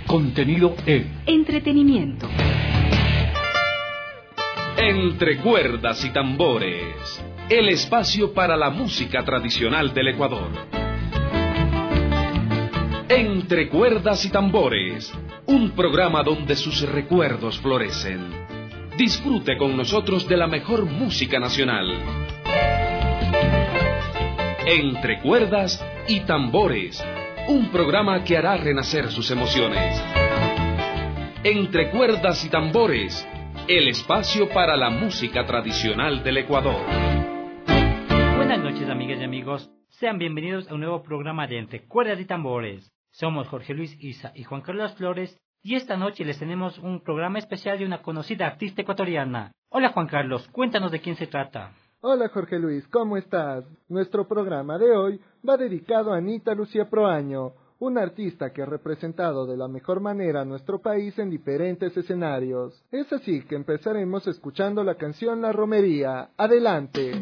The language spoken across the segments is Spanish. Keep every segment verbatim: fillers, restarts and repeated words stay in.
contenido e entretenimiento. Entre cuerdas y tambores, el espacio para la música tradicional del Ecuador. Entre cuerdas y tambores, un programa donde sus recuerdos florecen. Disfrute con nosotros de la mejor música nacional. Entre cuerdas y tambores, un programa que hará renacer sus emociones. Entre cuerdas y tambores, el espacio para la música tradicional del Ecuador. Buenas noches, amigas y amigos. Sean bienvenidos a un nuevo programa de Entre cuerdas y tambores. Somos Jorge Luis Isa y Juan Carlos Flores, y esta noche les tenemos un programa especial de una conocida artista ecuatoriana. Hola Juan Carlos, cuéntanos de quién se trata. Hola Jorge Luis, ¿cómo estás? Nuestro programa de hoy va dedicado a Anita Lucía Proaño, una artista que ha representado de la mejor manera a nuestro país en diferentes escenarios. Es así que empezaremos escuchando la canción La Romería. ¡Adelante!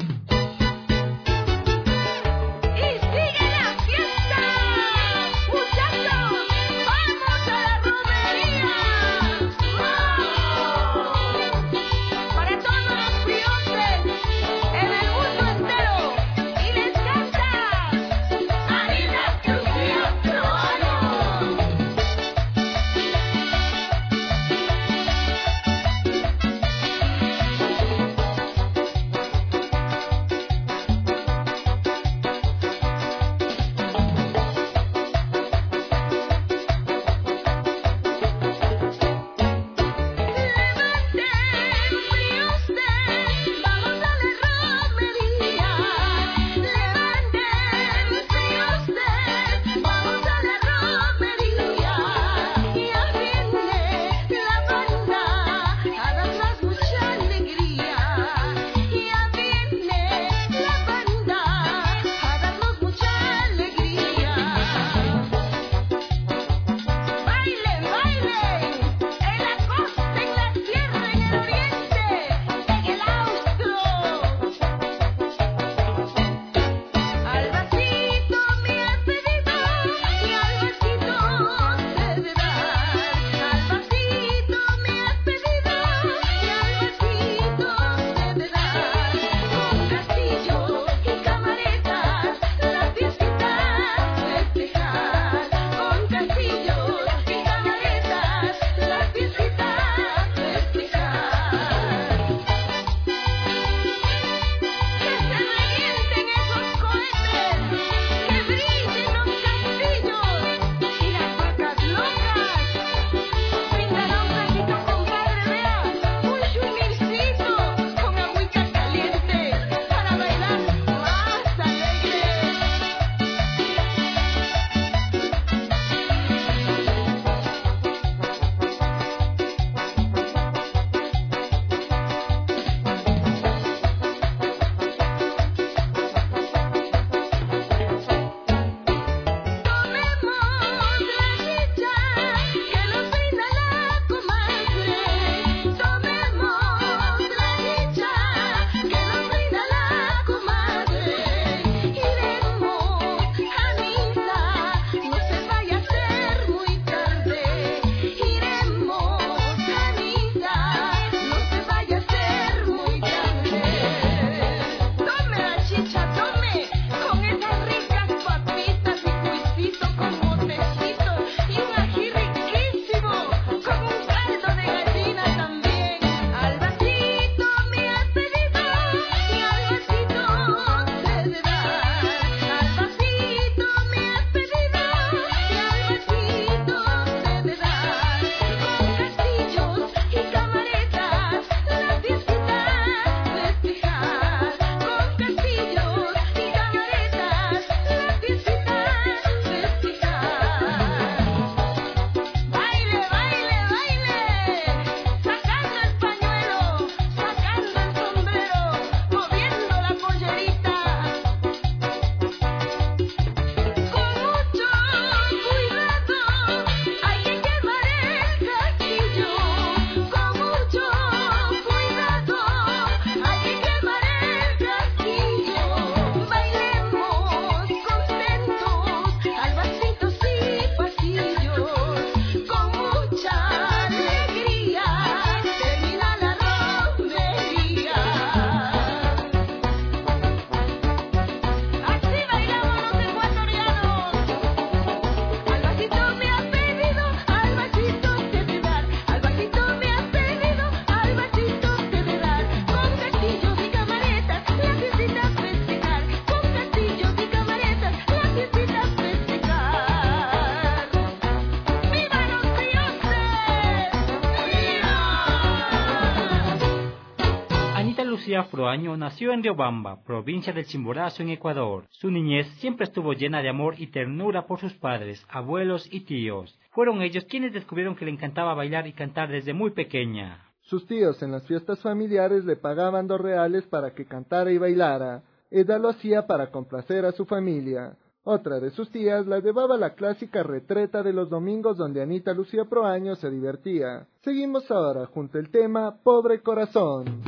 Lucía Proaño nació en Riobamba, provincia del Chimborazo, en Ecuador. Su niñez siempre estuvo llena de amor y ternura por sus padres, abuelos y tíos. Fueron ellos quienes descubrieron que le encantaba bailar y cantar desde muy pequeña. Sus tíos en las fiestas familiares le pagaban dos reales para que cantara y bailara. Ella lo hacía para complacer a su familia. Otra de sus tías la llevaba a la clásica retreta de los domingos donde Anita Lucía Proaño se divertía. Seguimos ahora junto al tema Pobre Corazón.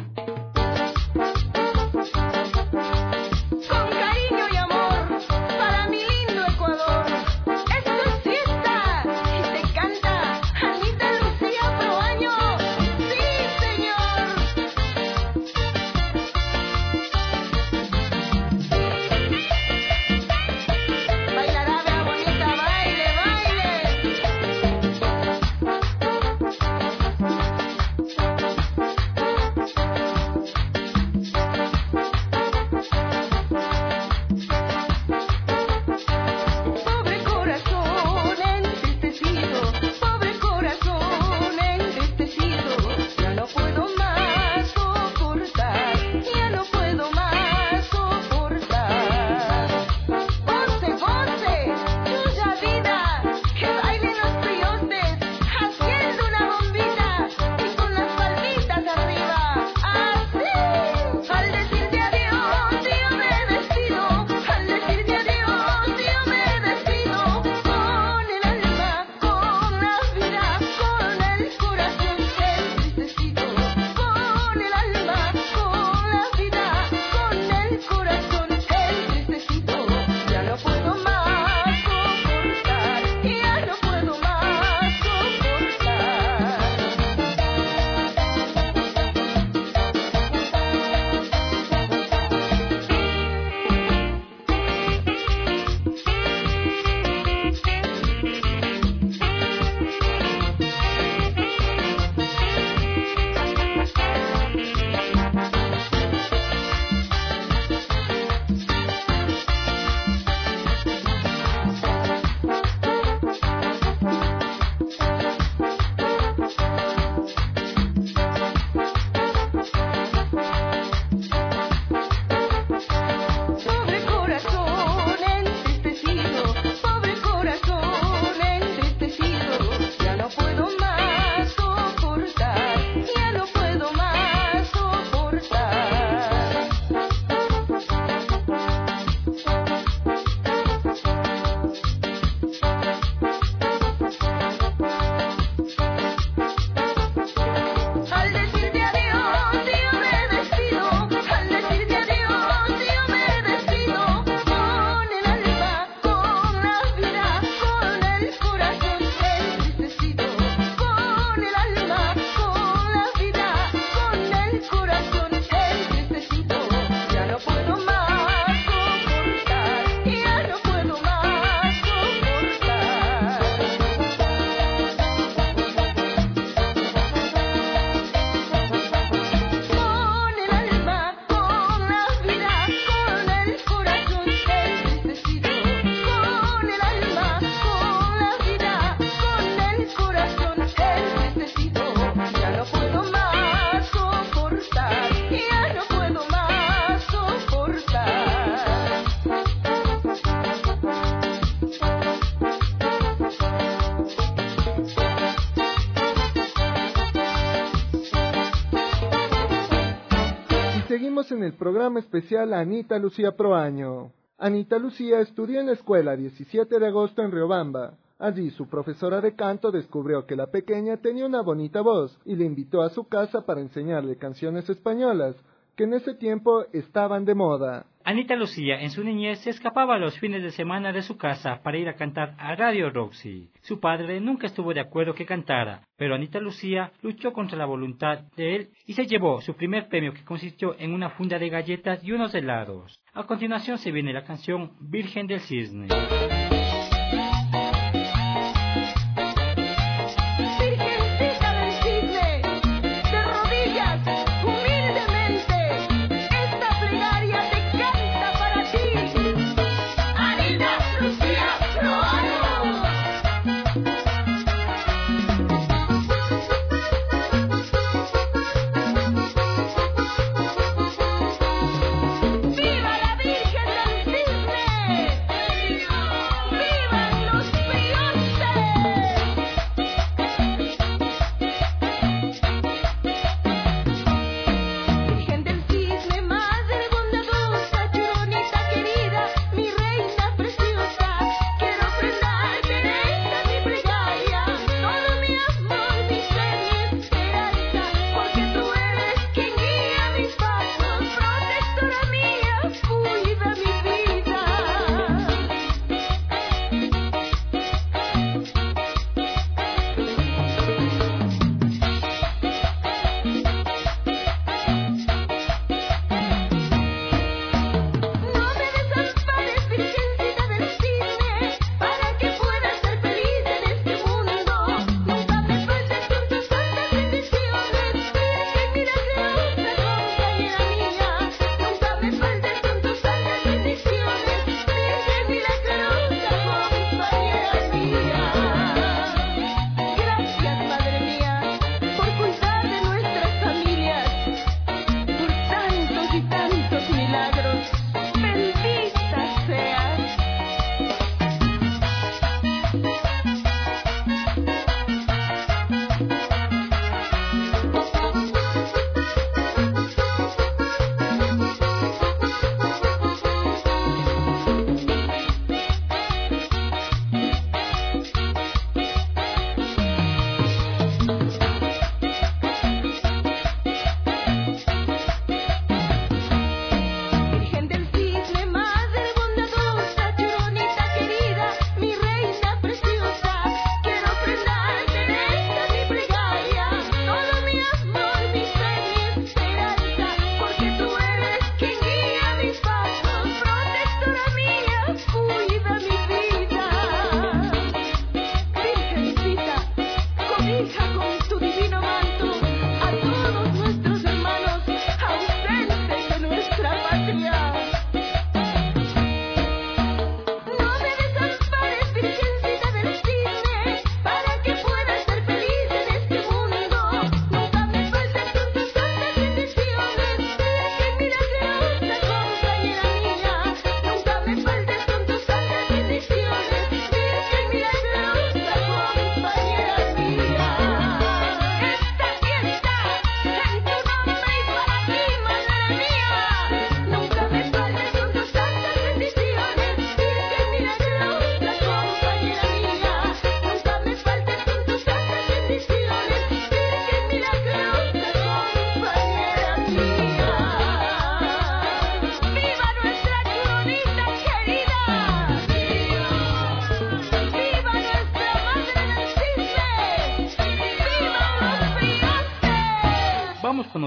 Seguimos en el programa especial Anita Lucía Proaño. Anita Lucía estudió en la escuela diecisiete de agosto en Riobamba. Allí su profesora de canto descubrió que la pequeña tenía una bonita voz y le invitó a su casa para enseñarle canciones españolas, que en ese tiempo estaban de moda. Anita Lucía en su niñez se escapaba los fines de semana de su casa para ir a cantar a Radio Roxy. Su padre nunca estuvo de acuerdo que cantara, pero Anita Lucía luchó contra la voluntad de él y se llevó su primer premio, que consistió en una funda de galletas y unos helados. A continuación se viene la canción Virgen del Cisne.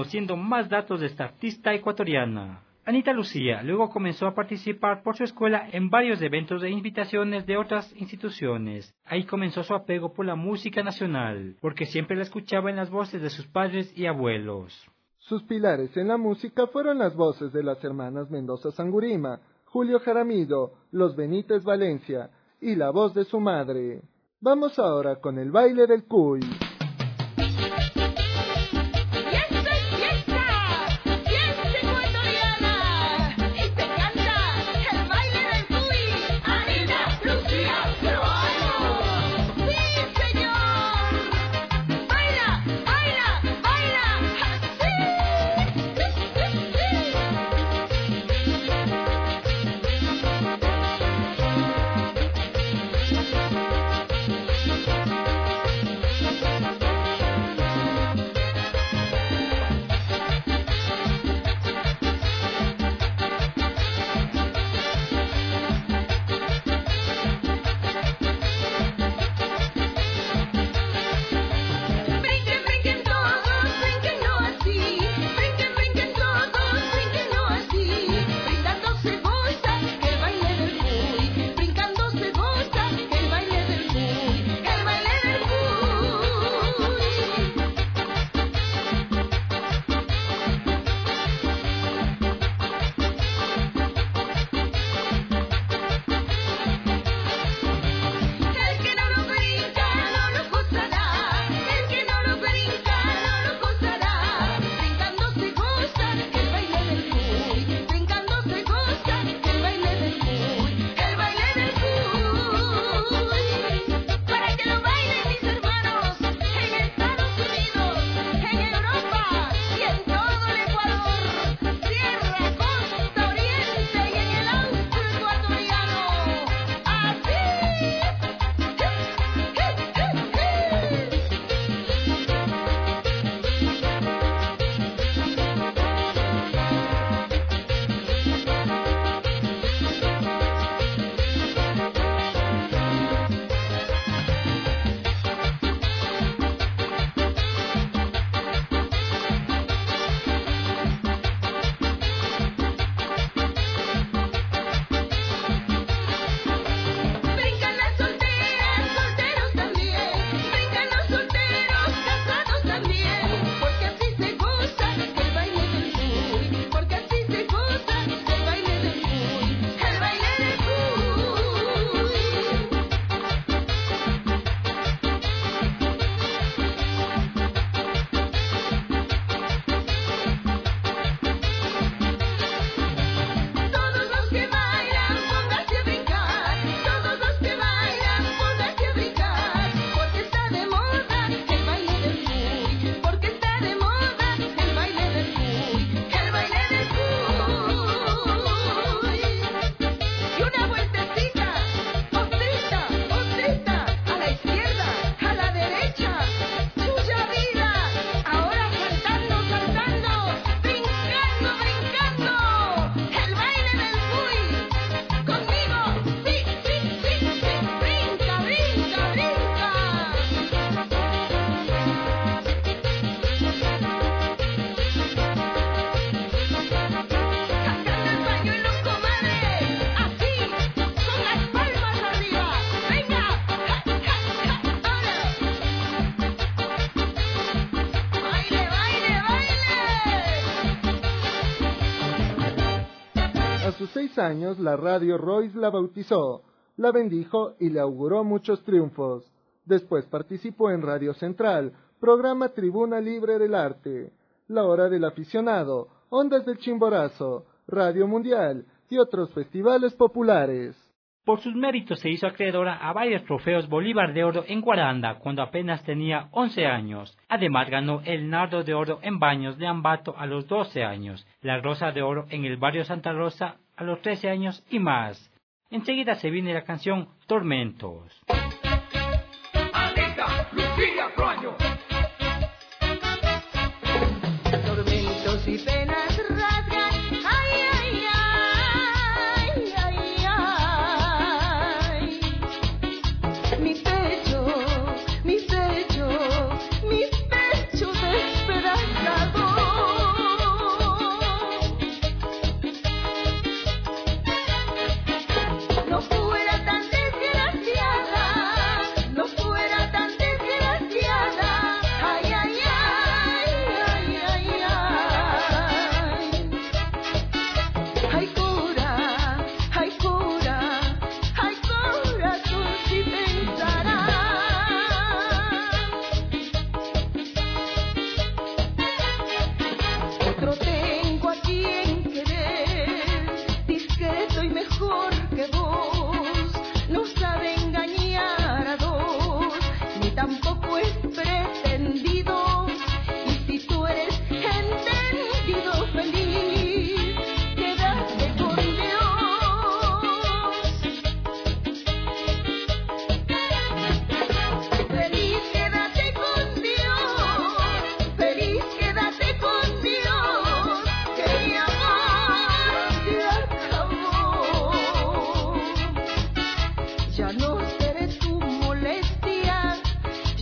conociendo más datos de esta artista ecuatoriana. Anita Lucía luego comenzó a participar por su escuela en varios eventos e invitaciones de otras instituciones. Ahí comenzó su apego por la música nacional, porque siempre la escuchaba en las voces de sus padres y abuelos. Sus pilares en la música fueron las voces de las hermanas Mendoza Sangurima, Julio Jaramillo, los Benítez Valencia y la voz de su madre. Vamos ahora con el baile del cuy. seis años, la radio Royce la bautizó, la bendijo y le auguró muchos triunfos. Después participó en Radio Central, programa Tribuna Libre del Arte, La Hora del Aficionado, Ondas del Chimborazo, Radio Mundial y otros festivales populares. Por sus méritos se hizo acreedora a varios trofeos Bolívar de Oro en Guaranda cuando apenas tenía once años. Además ganó el Nardo de Oro en Baños de Ambato a los doce años, la Rosa de Oro en el barrio Santa Rosa a los trece años y más. Enseguida se viene la canción Tormentos. Anita Lucía Proaño. Tormentos y penas rasgan, ay, ay, ay, ay, ay. Mi pecho, mi pecho, mi pecho desesperado.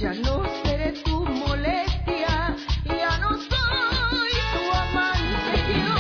Ya no seré tu molestia, ya no soy tu amante yo.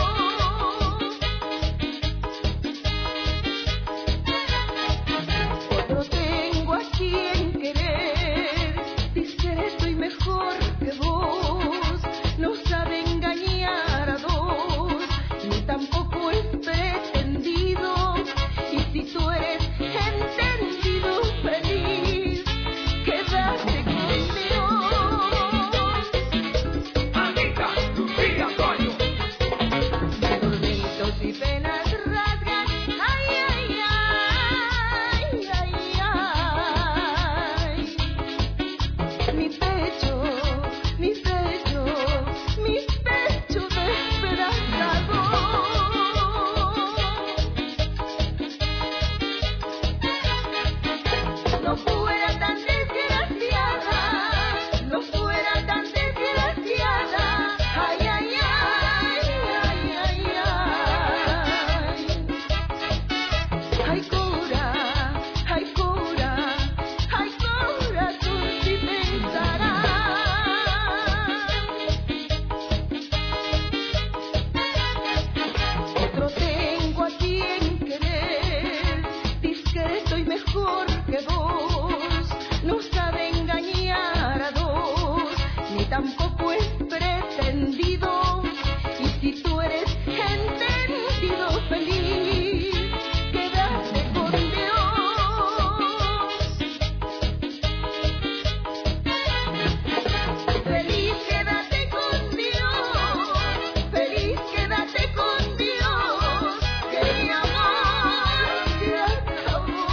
Otro tengo a quien querer, dice estoy mejor que vos. No sabe engañar a dos, ni tampoco es pretendido. Y si tú eres entendido, feliz, quédate con Dios. Anita Lucía Proaño. De tormentos y penas rasgan, ay, ay, ay, ay, ay. Mi pecho, mi pecho, mi pecho despedazado. No fuera tan desgraciada, no fuera tan desgraciada. Ay, ay, ay, ay, ay, ay. Ay, cura, ay, cura, ay, corazón, si pensarás. Otro tengo a quien querer, dice que estoy mejor que vos. No sabe engañar a dos, ni tampoco es pretendido. Y si tú eres entendido, feliz, quédate con Dios. Feliz, quédate con Dios. Feliz, quédate con Dios. Que mi amor se acabó.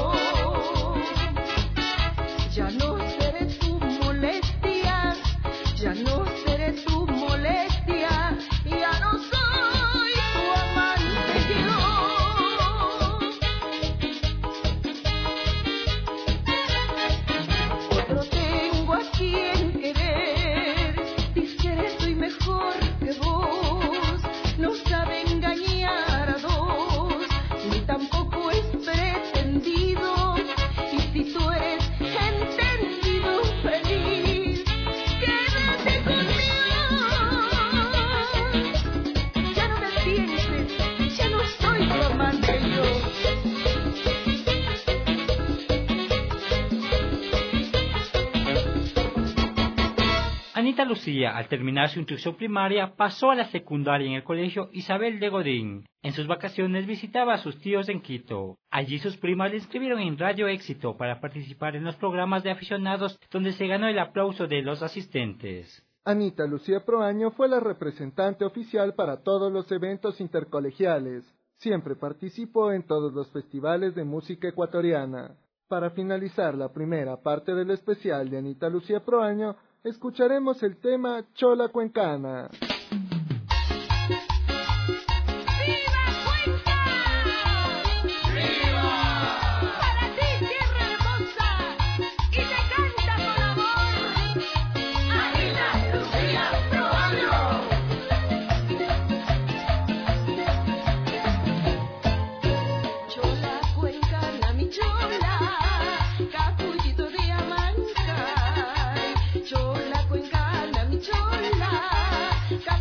Ya no seré tu molestia, ya no seré tu molestia, ya no soy tu amante yo. Otro tengo a quien querer, dice que estoy mejor que vos. No sabe engañar a dos, ni tampoco es pretendido. Y si tú eres entendido, feliz, quédate conmigo. Ya no me pienses, ya no soy tu amante yo. Anita Lucía, al terminar su instrucción primaria, pasó a la secundaria en el colegio Isabel de Godín. En sus vacaciones visitaba a sus tíos en Quito. Allí sus primas le inscribieron en Radio Éxito para participar en los programas de aficionados, donde se ganó el aplauso de los asistentes. Anita Lucía Proaño fue la representante oficial para todos los eventos intercolegiales. Siempre participó en todos los festivales de música ecuatoriana. Para finalizar la primera parte del especial de Anita Lucía Proaño, escucharemos el tema Chola Cuencana. ¡Viva Cuenca! ¡Viva! Para ti, tierra hermosa, y te canta con amor Anita Lucía Proaño. Chola Cuencana, mi chola, capullito de Amancay. Chola Cuencana, mi chola,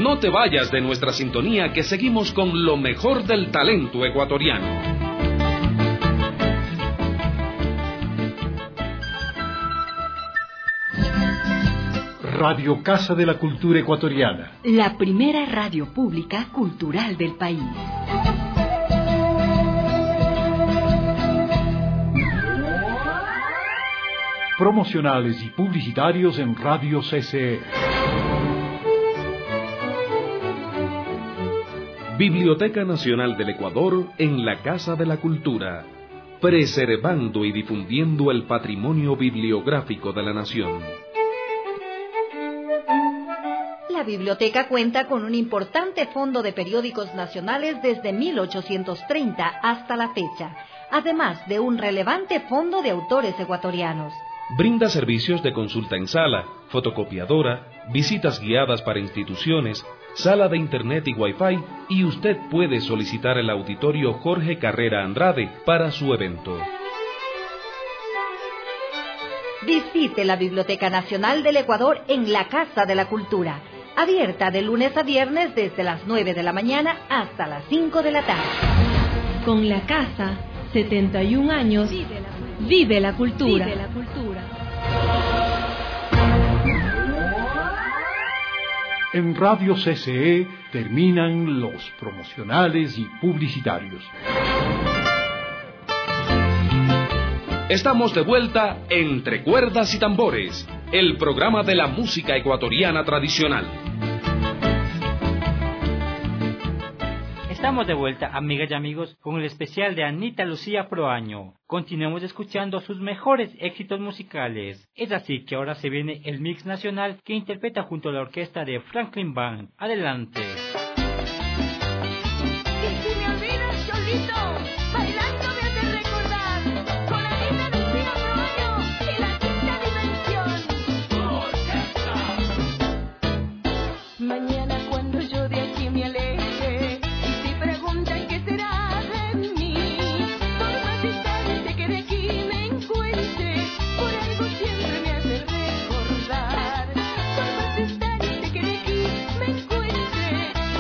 No te vayas de nuestra sintonía, que seguimos con lo mejor del talento ecuatoriano. Radio Casa de la Cultura Ecuatoriana. La primera radio pública cultural del país. Promocionales y publicitarios en Radio C C E. Biblioteca Nacional del Ecuador en la Casa de la Cultura, preservando y difundiendo el patrimonio bibliográfico de la nación. La biblioteca cuenta con un importante fondo de periódicos nacionales desde mil ochocientos treinta hasta la fecha, además de un relevante fondo de autores ecuatorianos. Brinda servicios de consulta en sala, fotocopiadora, visitas guiadas para instituciones, sala de internet y wifi, y usted puede solicitar el auditorio Jorge Carrera Andrade para su evento. Visite la Biblioteca Nacional del Ecuador en la Casa de la Cultura, abierta de lunes a viernes desde las nueve de la mañana hasta las cinco de la tarde. Con la casa, setenta y un años, vive la cultura. Vive la cultura. En Radio C C E terminan los promocionales y publicitarios. Estamos de vuelta Entre Cuerdas y Tambores, el programa de la música ecuatoriana tradicional. Estamos de vuelta, amigas y amigos, con el especial de Anita Lucía Proaño. Continuemos escuchando sus mejores éxitos musicales. Es así que ahora se viene el mix nacional que interpreta junto a la orquesta de Franklin Band. Adelante. Y si me olvidas, Cholito, bailando me hace recordar con Anita Lucía Proaño y la quinta dimensión. Orquesta. Mañana cuando yo de aquí me aleje, preguntan qué será de mí, por más distante que de aquí me encuentre, por algo siempre me hace recordar, por más distante que de aquí me encuentre,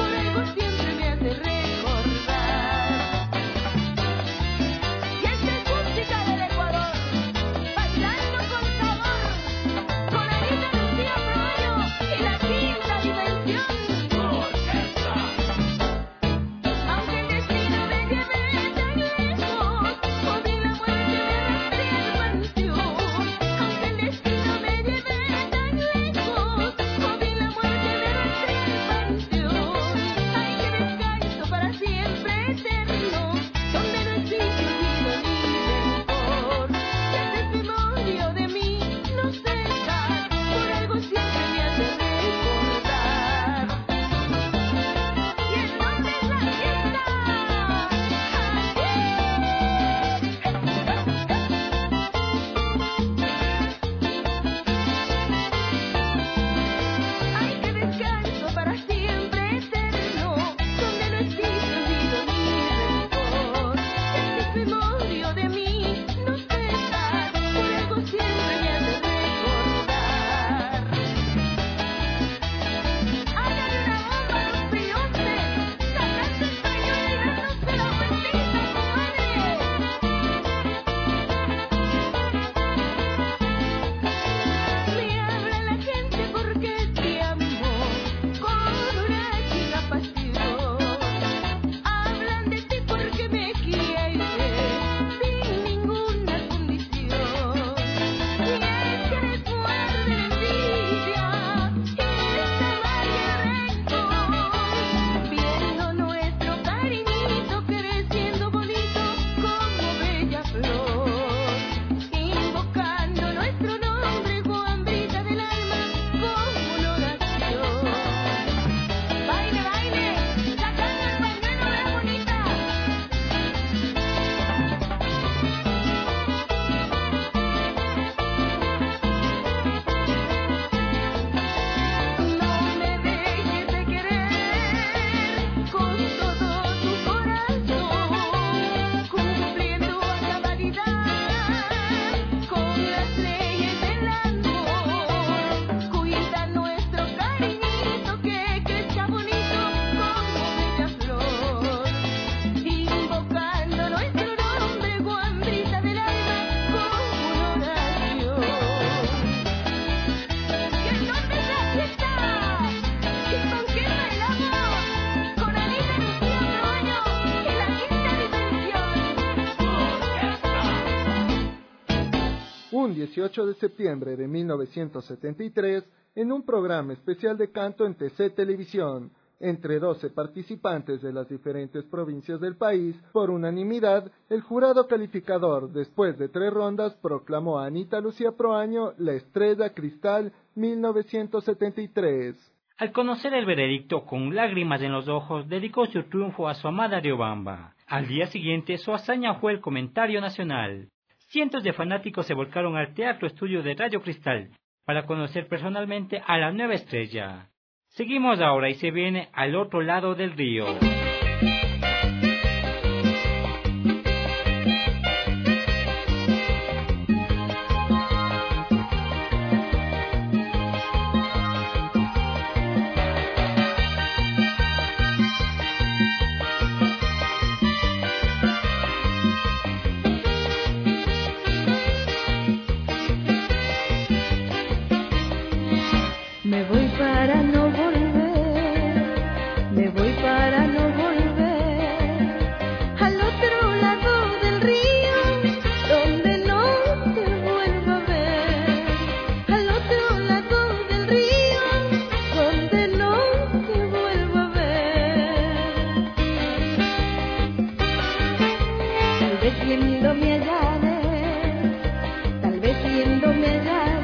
dieciocho de septiembre de mil novecientos setenta y tres en un programa especial de canto en T C Televisión, entre doce participantes de las diferentes provincias del país. Por unanimidad, el jurado calificador, después de tres rondas, proclamó a Anita Lucía Proaño la Estrella Cristal mil novecientos setenta y tres. Al conocer el veredicto, con lágrimas en los ojos, dedicó su triunfo a su amada Riobamba. Al día siguiente, su hazaña fue el comentario nacional. Cientos de fanáticos se volcaron al Teatro Estudio de Radio Cristal para conocer personalmente a la nueva estrella. Seguimos ahora y se viene Al otro lado del río. Me voy para no volver, me voy para no volver al otro lado del río, donde no te vuelvo a ver. Al otro lado del río, donde no te vuelvo a ver. Tal vez viendo me hallaré, tal vez viendo me hallaré.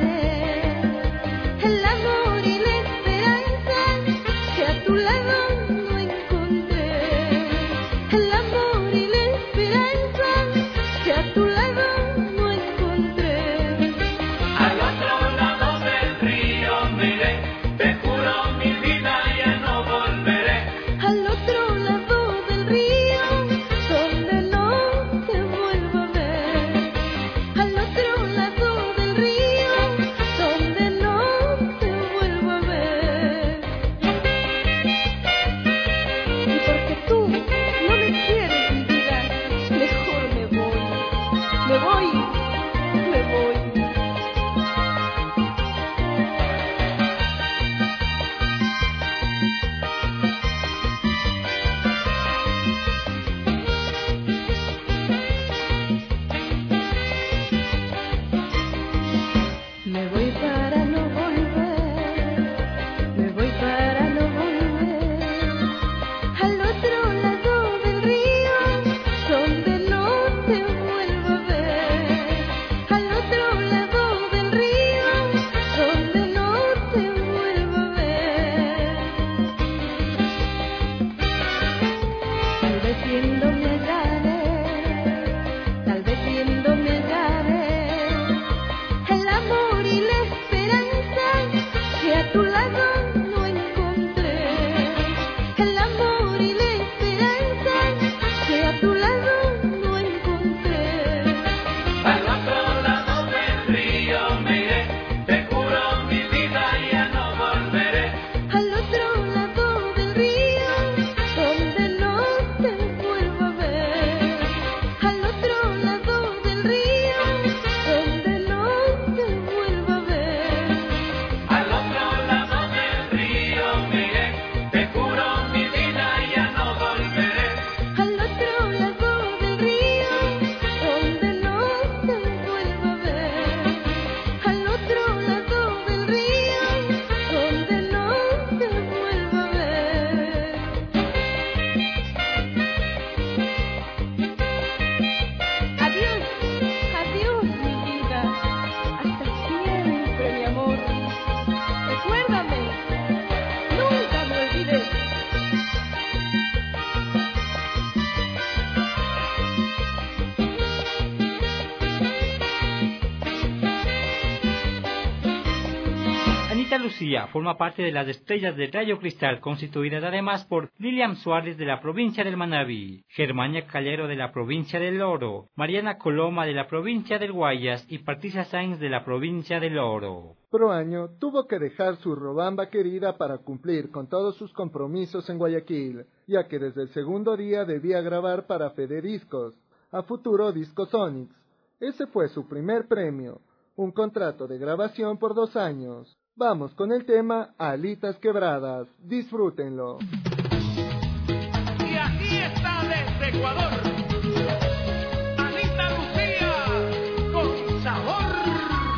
Lucía forma parte de las estrellas de Radio Cristal, constituidas además por Lilian Suárez de la provincia del Manabí, Germania Calero de la provincia del Oro, Mariana Coloma de la provincia del Guayas y Patricia Sáenz de la provincia del Oro. Proaño tuvo que dejar su Riobamba querida para cumplir con todos sus compromisos en Guayaquil, ya que desde el segundo día debía grabar para Fede Discos, a futuro Disco Sonics. Ese fue su primer premio, un contrato de grabación por dos años. Vamos con el tema Alitas Quebradas. Disfrútenlo. Y aquí está desde Ecuador, Anita Lucía, con sabor.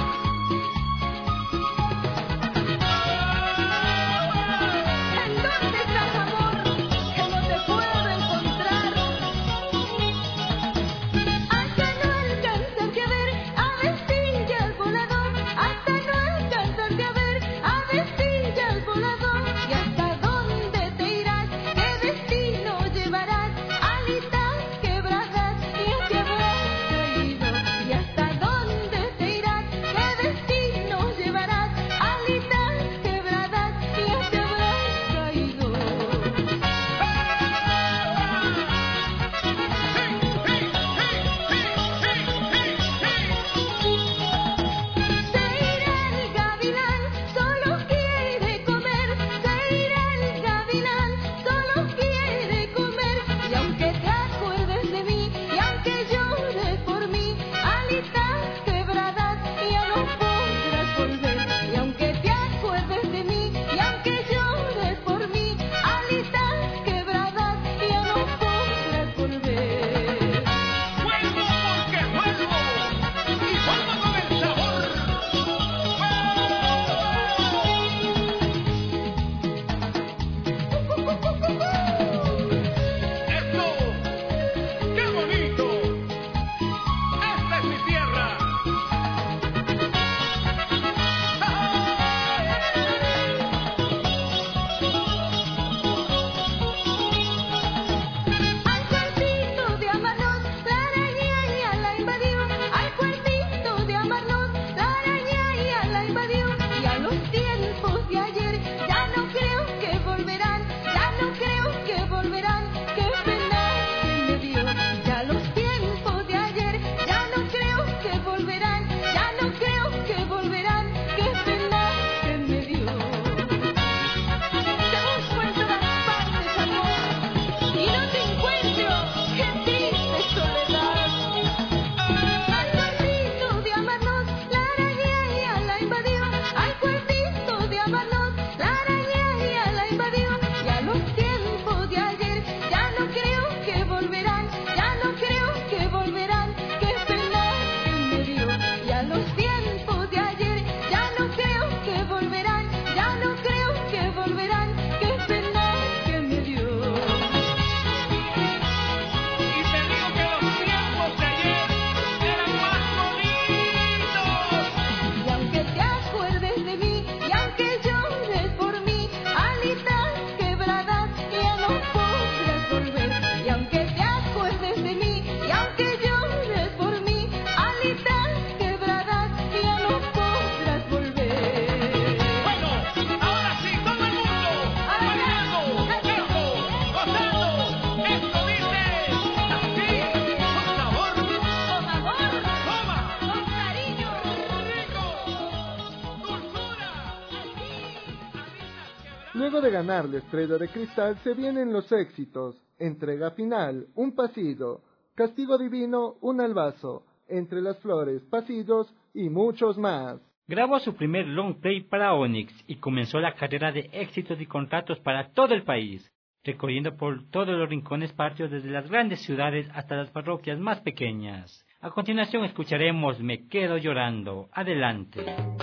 Luego de ganar la Estrella de Cristal se vienen los éxitos: Entrega Final, Un Pasillo, Castigo Divino, Un Albazo, Entre las Flores, Pasillos y muchos más. Grabó su primer long play para Onyx y comenzó la carrera de éxitos y contratos para todo el país, recorriendo por todos los rincones patrios desde las grandes ciudades hasta las parroquias más pequeñas. A continuación escucharemos Me Quedo Llorando. Adelante.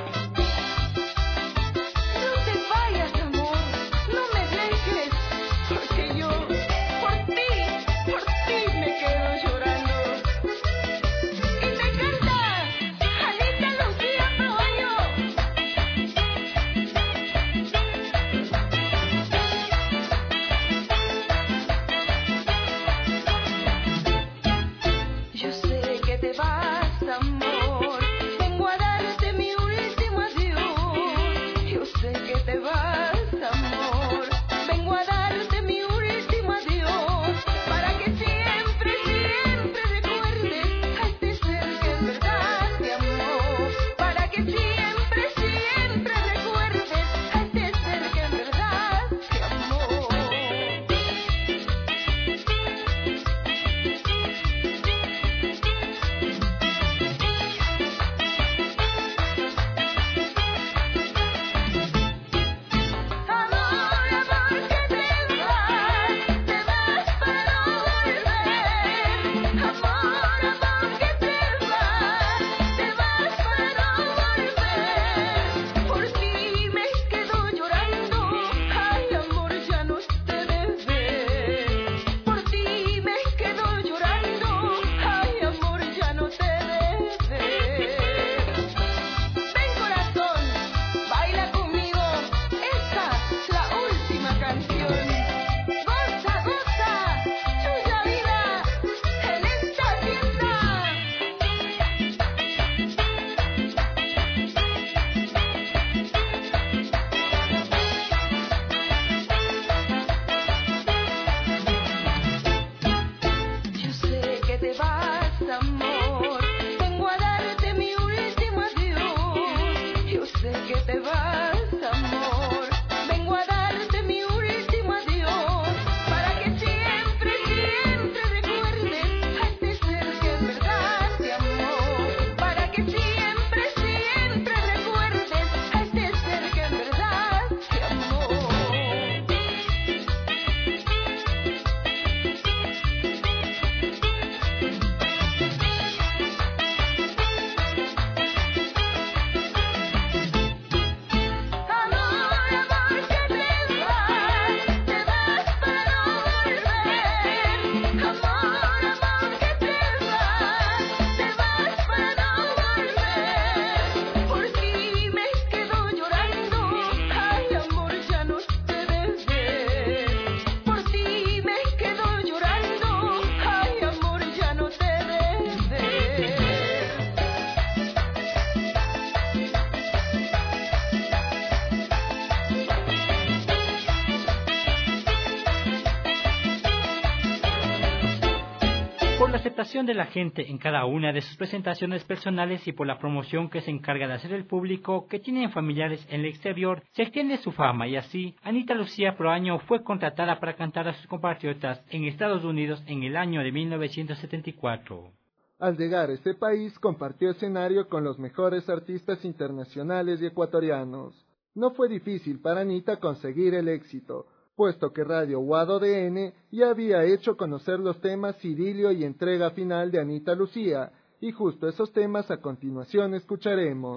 aceptación de la gente en cada una de sus presentaciones personales y por la promoción que se encarga de hacer el público que tienen familiares en el exterior, se extiende su fama y así Anita Lucía Proaño fue contratada para cantar a sus compatriotas en Estados Unidos en el año de mil novecientos setenta y cuatro. Al llegar a este país compartió escenario con los mejores artistas internacionales y ecuatorianos. No fue difícil para Anita conseguir el éxito, puesto que Radio Guado D N ya había hecho conocer los temas Idilio y Entrega Final de Anita Lucía, y justo esos temas a continuación escucharemos.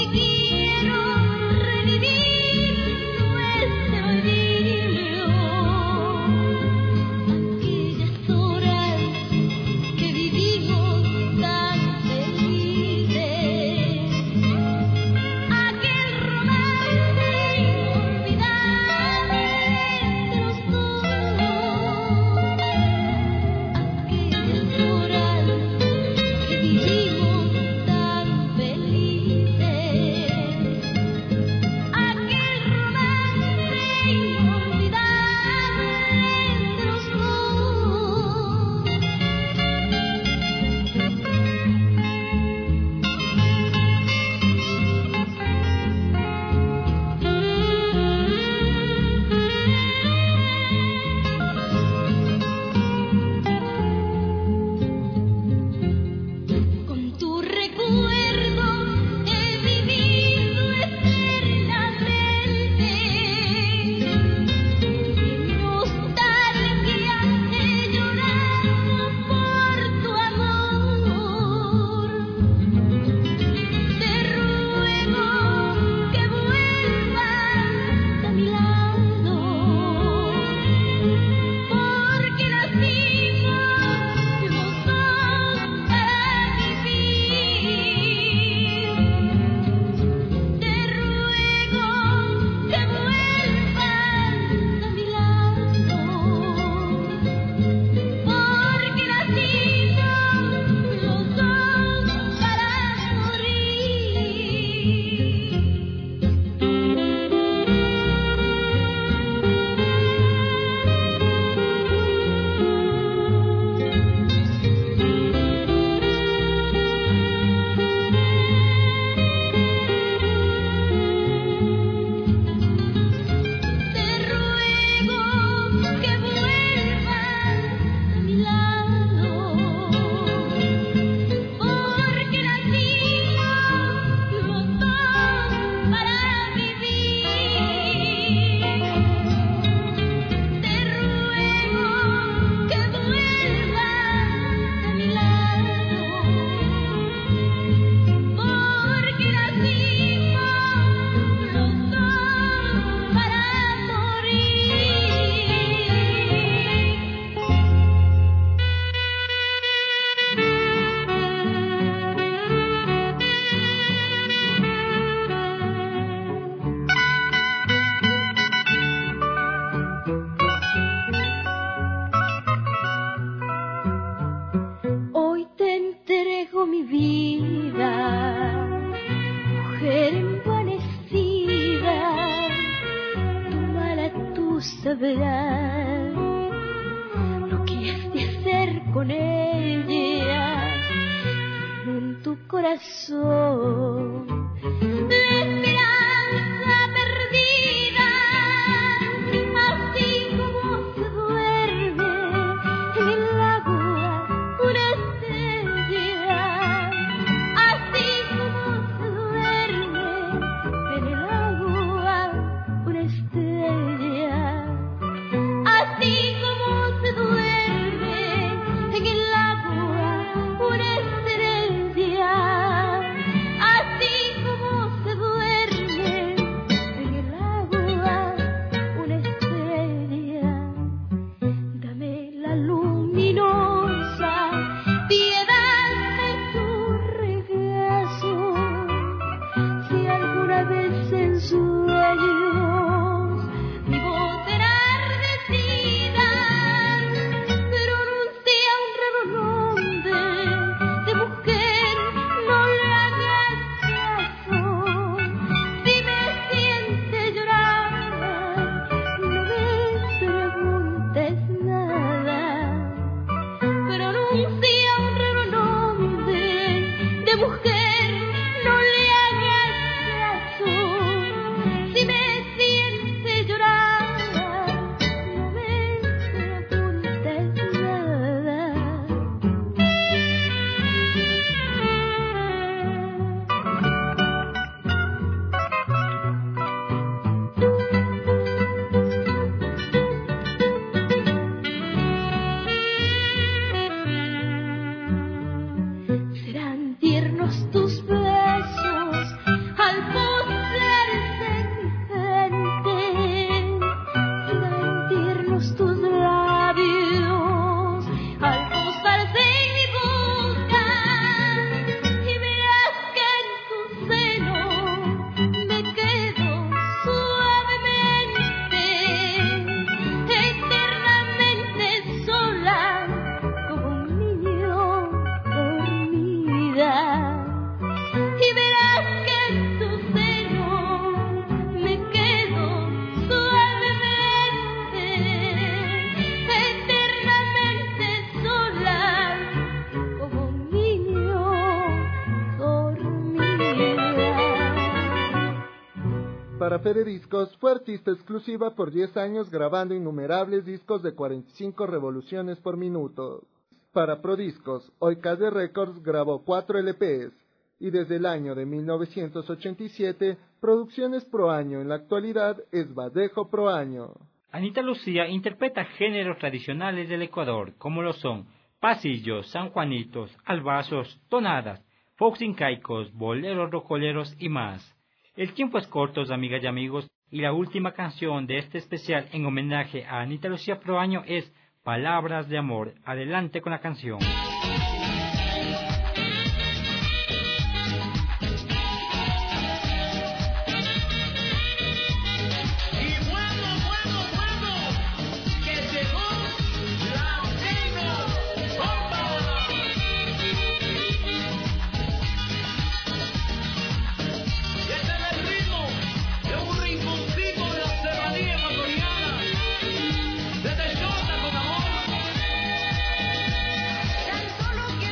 Hoy quiero recordar nuestro idilio. sabrás lo que has de hacer con ella en tu corazón. La esperanza perdida, así como se duerme en el agua una estrella, así como se duerme en el agua una estrella, así como se duerme en el agua una estrella, así como se duerme en el agua una estrella. Dame la luminosa piedad de tu regreso, si alguna vez en sueños vivo enardecida, pero anuncia un renombre de mujer, no le hagas caso. Si me sientes llorar, no me preguntes nada, pero anuncia un renombre de mujer, no le hagas caso. Si me sientes llorar, no me preguntes nada. Serán tiernos tus besos al posarse en mi frente, serán tiernos tus labios al posarse en mi boca, y verás que en tu seno me quedo suavemente, eternamente sola como un niño dormida. Y verás que en tu seno me quedo suavemente, eternamente sola como un niño dormida. Para Fede Discos fue artista exclusiva por diez años grabando innumerables discos de cuarenta y cinco revoluciones por minuto. Para Prodiscos, Oikade Records grabó cuatro L Pes, y desde el año de mil novecientos ochenta y siete, Producciones Pro Año en la actualidad es Badejo Pro Año. Anita Lucía interpreta géneros tradicionales del Ecuador, como lo son pasillos, sanjuanitos, albazos, tonadas, foxincaicos, boleros rocoleros y más. El tiempo es corto, amigas y amigos, y la última canción de este especial en homenaje a Anita Lucía Pro Año es Palabras de Amor. Adelante con la canción. Tan solo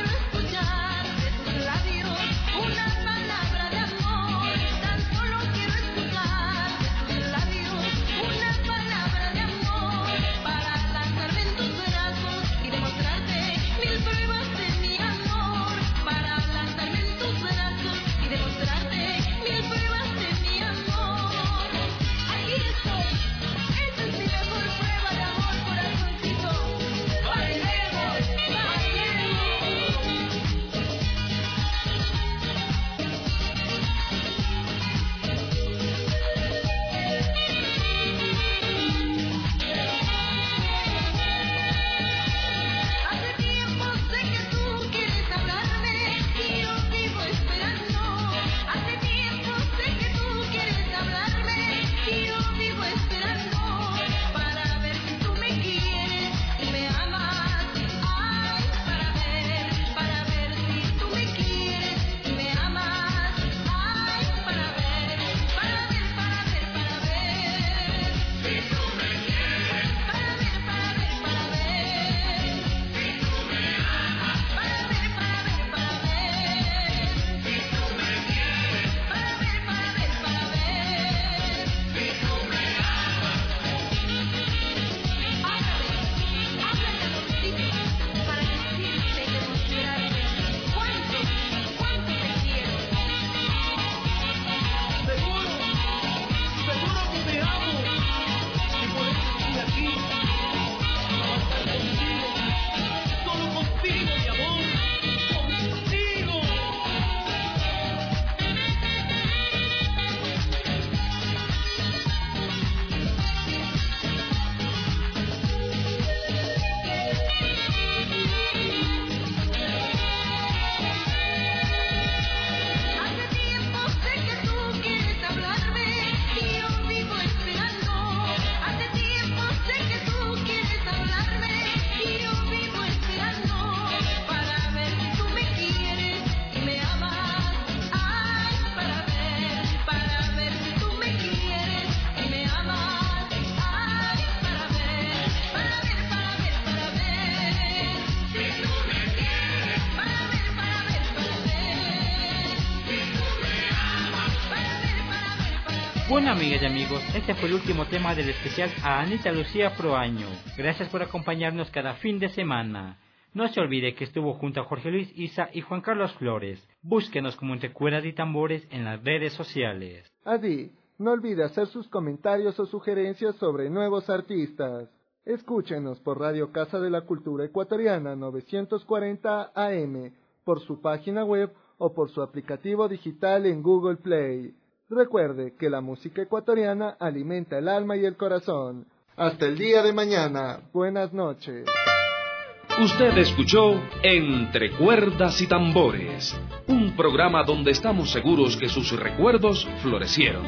Bueno, amigas y amigos, este fue el último tema del especial a Anita Lucía Proaño. Gracias por acompañarnos cada fin de semana. No se olvide que estuvo junto a Jorge Luis Isa y Juan Carlos Flores. Búsquenos como Entre Cuerdas y Tambores en las redes sociales. Adi, no olvide hacer sus comentarios o sugerencias sobre nuevos artistas. Escúchenos por Radio Casa de la Cultura Ecuatoriana novecientos cuarenta A M, por su página web o por su aplicativo digital en Google Play. Recuerde que la música ecuatoriana alimenta el alma y el corazón. Hasta el día de mañana. Buenas noches. Usted escuchó Entre Cuerdas y Tambores, un programa donde estamos seguros que sus recuerdos florecieron.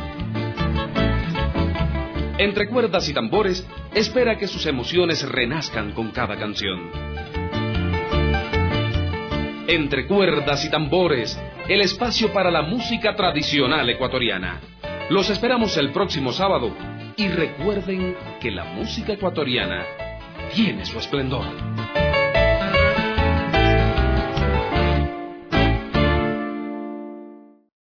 Entre Cuerdas y Tambores espera que sus emociones renazcan con cada canción. Entre Cuerdas y Tambores, el espacio para la música tradicional ecuatoriana. Los esperamos el próximo sábado y recuerden que la música ecuatoriana tiene su esplendor.